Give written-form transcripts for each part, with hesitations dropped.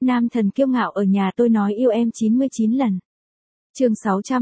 Nam thần kiêu ngạo ở nhà tôi nói yêu em 99 lần. Chương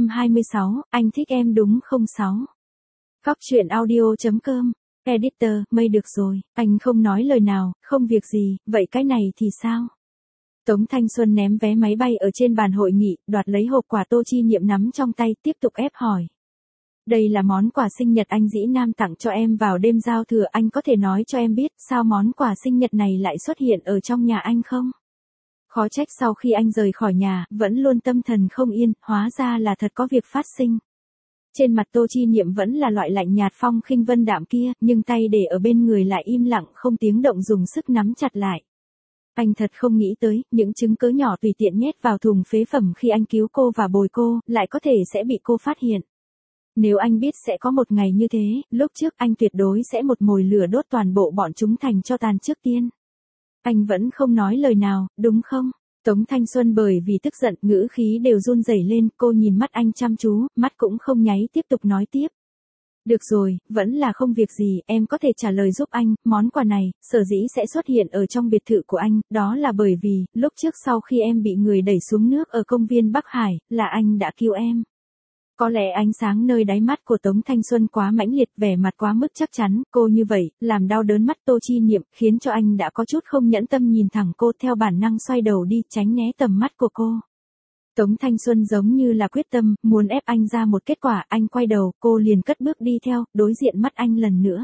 626, anh thích em đúng không 6. Góc truyện audio.com. Editor, mây được rồi, anh không nói lời nào, không việc gì, vậy cái này thì sao? Tống Thanh Xuân ném vé máy bay ở trên bàn hội nghị, đoạt lấy hộp quà Tô Chi Niệm nắm trong tay, tiếp tục ép hỏi. Đây là món quà sinh nhật anh Dĩ Nam tặng cho em vào đêm giao thừa, anh có thể nói cho em biết sao món quà sinh nhật này lại xuất hiện ở trong nhà anh không? Khó trách sau khi anh rời khỏi nhà, vẫn luôn tâm thần không yên, hóa ra là thật có việc phát sinh. Trên mặt Tô Chi Niệm vẫn là loại lạnh nhạt phong khinh vân đạm kia, nhưng tay để ở bên người lại im lặng không tiếng động dùng sức nắm chặt lại. Anh thật không nghĩ tới, những chứng cớ nhỏ tùy tiện nhét vào thùng phế phẩm khi anh cứu cô và bồi cô, lại có thể sẽ bị cô phát hiện. Nếu anh biết sẽ có một ngày như thế, lúc trước anh tuyệt đối sẽ một mồi lửa đốt toàn bộ bọn chúng thành tro tàn trước tiên. Anh vẫn không nói lời nào, đúng không? Tống Thanh Xuân bởi vì tức giận, ngữ khí đều run rẩy lên, cô nhìn mắt anh chăm chú, mắt cũng không nháy tiếp tục nói tiếp. Được rồi, vẫn là không việc gì, em có thể trả lời giúp anh, món quà này, sở dĩ sẽ xuất hiện ở trong biệt thự của anh, đó là bởi vì, lúc trước sau khi em bị người đẩy xuống nước ở công viên Bắc Hải, là anh đã cứu em. Có lẽ ánh sáng nơi đáy mắt của Tống Thanh Xuân quá mãnh liệt, vẻ mặt quá mức chắc chắn, cô như vậy, làm đau đớn mắt Tô Chi Niệm, khiến cho anh đã có chút không nhẫn tâm nhìn thẳng cô, theo bản năng xoay đầu đi, tránh né tầm mắt của cô. Tống Thanh Xuân giống như là quyết tâm, muốn ép anh ra một kết quả, anh quay đầu, cô liền cất bước đi theo, đối diện mắt anh lần nữa.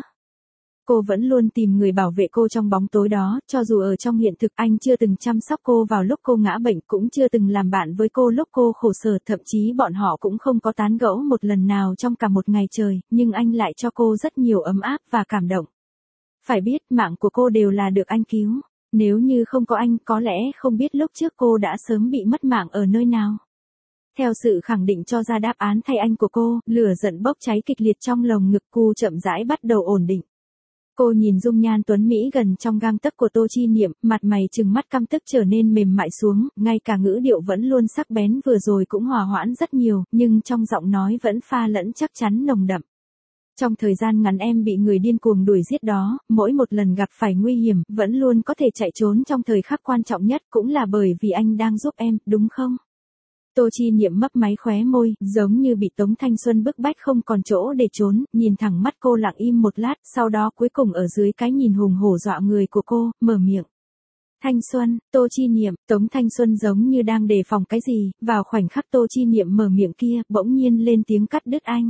Cô vẫn luôn tìm người bảo vệ cô trong bóng tối đó, cho dù ở trong hiện thực anh chưa từng chăm sóc cô vào lúc cô ngã bệnh, cũng chưa từng làm bạn với cô lúc cô khổ sở, thậm chí bọn họ cũng không có tán gẫu một lần nào trong cả một ngày trời, nhưng anh lại cho cô rất nhiều ấm áp và cảm động. Phải biết, mạng của cô đều là được anh cứu. Nếu như không có anh, có lẽ không biết lúc trước cô đã sớm bị mất mạng ở nơi nào. Theo sự khẳng định cho ra đáp án thay anh của cô, lửa giận bốc cháy kịch liệt trong lồng ngực cô chậm rãi bắt đầu ổn định. Cô nhìn dung nhan tuấn Mỹ gần trong gang tấc của Tô Chi Niệm, mặt mày trừng mắt căm tức trở nên mềm mại xuống, ngay cả ngữ điệu vẫn luôn sắc bén vừa rồi cũng hòa hoãn rất nhiều, nhưng trong giọng nói vẫn pha lẫn chắc chắn nồng đậm. Trong thời gian ngắn em bị người điên cuồng đuổi giết đó, mỗi một lần gặp phải nguy hiểm, vẫn luôn có thể chạy trốn trong thời khắc quan trọng nhất, cũng là bởi vì anh đang giúp em, đúng không? Tô Chi Niệm mấp máy khóe môi, giống như bị Tống Thanh Xuân bức bách không còn chỗ để trốn, nhìn thẳng mắt cô lặng im một lát, sau đó cuối cùng ở dưới cái nhìn hùng hổ dọa người của cô, mở miệng. Thanh Xuân, Tô Chi Niệm, Tống Thanh Xuân giống như đang đề phòng cái gì, vào khoảnh khắc Tô Chi Niệm mở miệng kia, bỗng nhiên lên tiếng cắt đứt anh.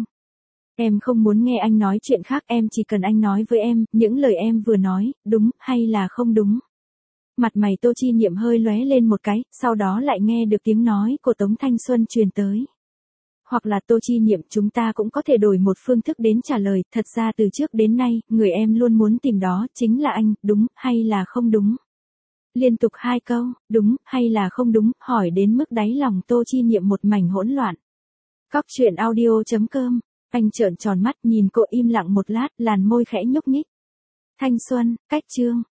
Em không muốn nghe anh nói chuyện khác, em chỉ cần anh nói với em, những lời em vừa nói, đúng, hay là không đúng. Mặt mày Tô Chi Niệm hơi lóe lên một cái, sau đó lại nghe được tiếng nói của Tống Thanh Xuân truyền tới. Hoặc là Tô Chi Niệm, chúng ta cũng có thể đổi một phương thức đến trả lời, thật ra từ trước đến nay, người em luôn muốn tìm đó, chính là anh, đúng, hay là không đúng. Liên tục 2 câu, đúng, hay là không đúng, hỏi đến mức đáy lòng Tô Chi Niệm một mảnh hỗn loạn. Góc truyện audio.com. Anh trợn tròn mắt nhìn cô im lặng một lát, làn môi khẽ nhúc nhích. Thanh Xuân, cách chương.